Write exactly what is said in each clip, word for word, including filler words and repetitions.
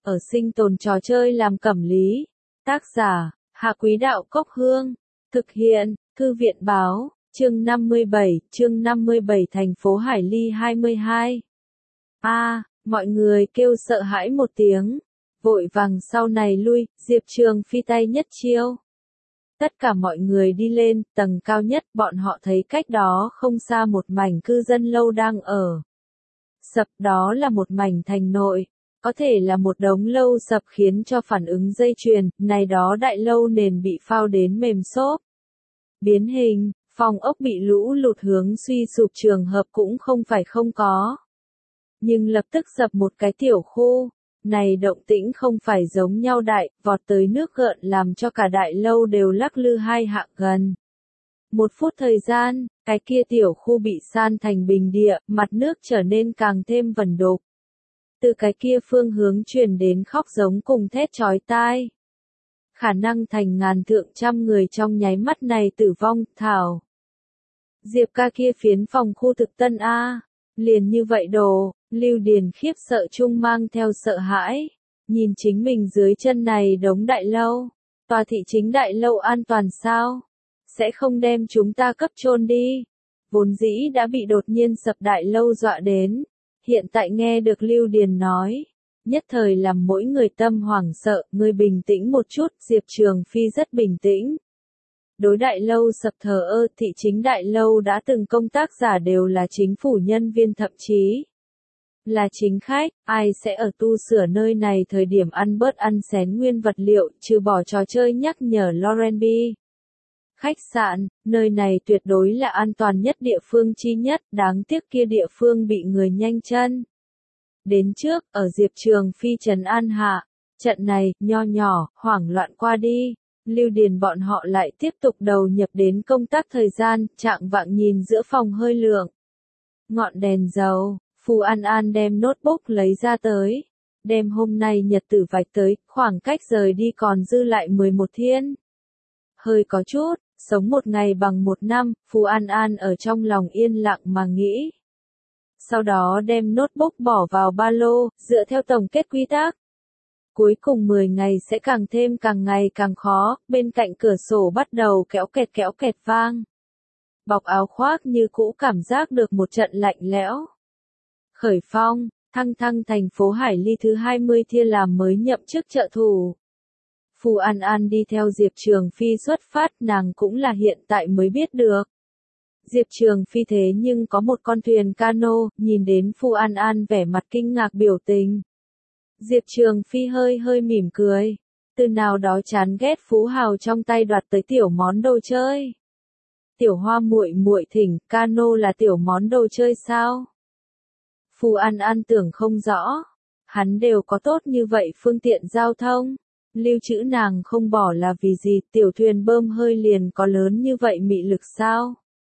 ở sinh tồn trò chơi làm cẩm lý. Tác giả, Hạ Quý Đạo Cốc Hương. Thực hiện, Thư viện Báo, chương năm mươi bảy, chương năm mươi bảy thành phố Hải Ly hai mươi hai. A, à, mọi người kêu sợ hãi một tiếng. Vội vàng sau này lui, Diệp Trường Phi tay nhất chiêu. Tất cả mọi người đi lên, tầng cao nhất, bọn họ thấy cách đó không xa một mảnh cư dân lâu đang ở. Sập, đó là một mảnh thành nội. Có thể là một đống lâu sập khiến cho phản ứng dây chuyền, này đó đại lâu nền bị phao đến mềm xốp. Biến hình, phòng ốc bị lũ lụt hướng suy sụp trường hợp cũng không phải không có. Nhưng lập tức sập một cái tiểu khu. Này động tĩnh không phải giống nhau đại, vọt tới nước gợn làm cho cả đại lâu đều lắc lư hai hạ gần. Một phút thời gian, cái kia tiểu khu bị san thành bình địa, mặt nước trở nên càng thêm vẩn đục. Từ cái kia phương hướng truyền đến khóc giống cùng thét chói tai. Khả năng thành ngàn thượng trăm người trong nháy mắt này tử vong, thảo. Diệp ca kia phiến phòng khu thực tân A, liền như vậy đồ. Lưu Điền khiếp sợ chung mang theo sợ hãi, nhìn chính mình dưới chân này đống đại lâu, tòa thị chính đại lâu an toàn sao? Sẽ không đem chúng ta cấp chôn đi. Vốn dĩ đã bị đột nhiên sập đại lâu dọa đến, hiện tại nghe được Lưu Điền nói, nhất thời làm mỗi người tâm hoảng sợ, người bình tĩnh một chút, Diệp Trường Phi rất bình tĩnh. Đối đại lâu sập thờ ơ, thị chính đại lâu đã từng công tác giả đều là chính phủ nhân viên thậm chí là chính khách, ai sẽ ở tu sửa nơi này thời điểm ăn bớt ăn xén nguyên vật liệu, trừ bỏ trò chơi nhắc nhở Lauren B. Khách sạn, nơi này tuyệt đối là an toàn nhất địa phương chi nhất, đáng tiếc kia địa phương bị người nhanh chân. Đến trước, ở Diệp Trường Phi trấn an hạ, trận này, nho nhỏ, hoảng loạn qua đi, Lưu Điền bọn họ lại tiếp tục đầu nhập đến công tác thời gian, trạng vạng nhìn giữa phòng hơi lượng. Ngọn đèn dầu. Phù An An đem notebook lấy ra tới, đem hôm nay nhật tử vạch tới, khoảng cách rời đi còn dư lại mười một thiên. Hơi có chút, sống một ngày bằng một năm, Phù An An ở trong lòng yên lặng mà nghĩ. Sau đó đem notebook bỏ vào ba lô, dựa theo tổng kết quy tắc. Cuối cùng mười ngày sẽ càng thêm càng ngày càng khó, bên cạnh cửa sổ bắt đầu kéo kẹt kéo kẹt vang. Bọc áo khoác như cũ cảm giác được một trận lạnh lẽo. Khởi phong, thăng thăng thành phố Hải Ly thứ hai mươi thiên làm mới nhậm chức trợ thủ. Phù An An đi theo Diệp Trường Phi xuất phát, nàng cũng là hiện tại mới biết được. Diệp Trường Phi thế nhưng có một con thuyền cano, nhìn đến Phù An An vẻ mặt kinh ngạc biểu tình. Diệp Trường Phi hơi hơi mỉm cười, từ nào đó chán ghét phú hào trong tay đoạt tới tiểu món đồ chơi. Tiểu Hoa muội muội thỉnh, cano là tiểu món đồ chơi sao? Phù An An tưởng không rõ, hắn đều có tốt như vậy phương tiện giao thông, lưu trữ nàng không bỏ là vì gì, tiểu thuyền bơm hơi liền có lớn như vậy mị lực sao?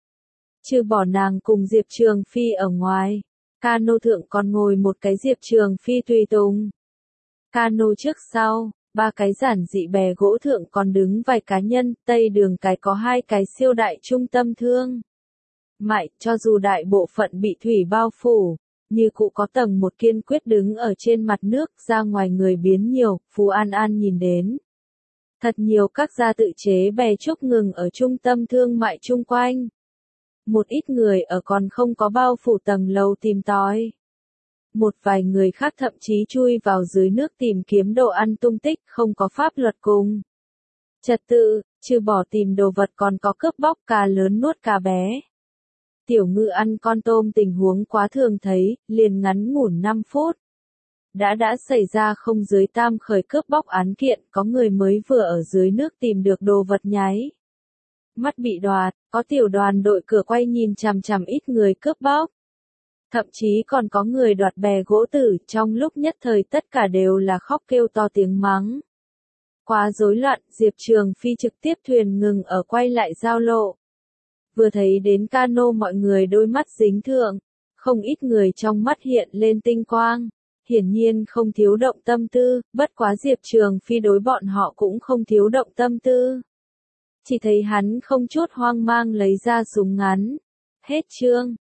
Trừ bỏ nàng cùng Diệp Trường Phi ở ngoài, cano thượng còn ngồi một cái Diệp Trường Phi tùy tùng. Cano trước sau, ba cái giản dị bè gỗ thượng còn đứng vài cá nhân, tây đường cái có hai cái siêu đại trung tâm thương mại, cho dù đại bộ phận bị thủy bao phủ. Như cụ có tầng một kiên quyết đứng ở trên mặt nước, ra ngoài người biến nhiều, Phù An An nhìn đến. Thật nhiều các gia tự chế bè trúc ngừng ở trung tâm thương mại chung quanh. Một ít người ở còn không có bao phủ tầng lầu tìm tòi. Một vài người khác thậm chí chui vào dưới nước tìm kiếm đồ ăn tung tích, không có pháp luật cùng trật tự, trừ bỏ tìm đồ vật còn có cướp bóc cá lớn nuốt cá bé. Tiểu Ngư ăn con tôm tình huống quá thường thấy, liền ngắn ngủn năm phút. Đã đã xảy ra không dưới tam khởi cướp bóc án kiện, có người mới vừa ở dưới nước tìm được đồ vật nháy. Mắt bị đoạt, có tiểu đoàn đội cửa quay nhìn chằm chằm ít người cướp bóc. Thậm chí còn có người đoạt bè gỗ tử, trong lúc nhất thời tất cả đều là khóc kêu to tiếng mắng. Quá rối loạn, Diệp Trường Phi trực tiếp thuyền ngừng ở quay lại giao lộ. Vừa thấy đến cano mọi người đôi mắt dính thượng, không ít người trong mắt hiện lên tinh quang, hiển nhiên không thiếu động tâm tư, bất quá Diệp Trường Phi đối bọn họ cũng không thiếu động tâm tư. Chỉ thấy hắn không chút hoang mang lấy ra súng ngắn. Hết chương.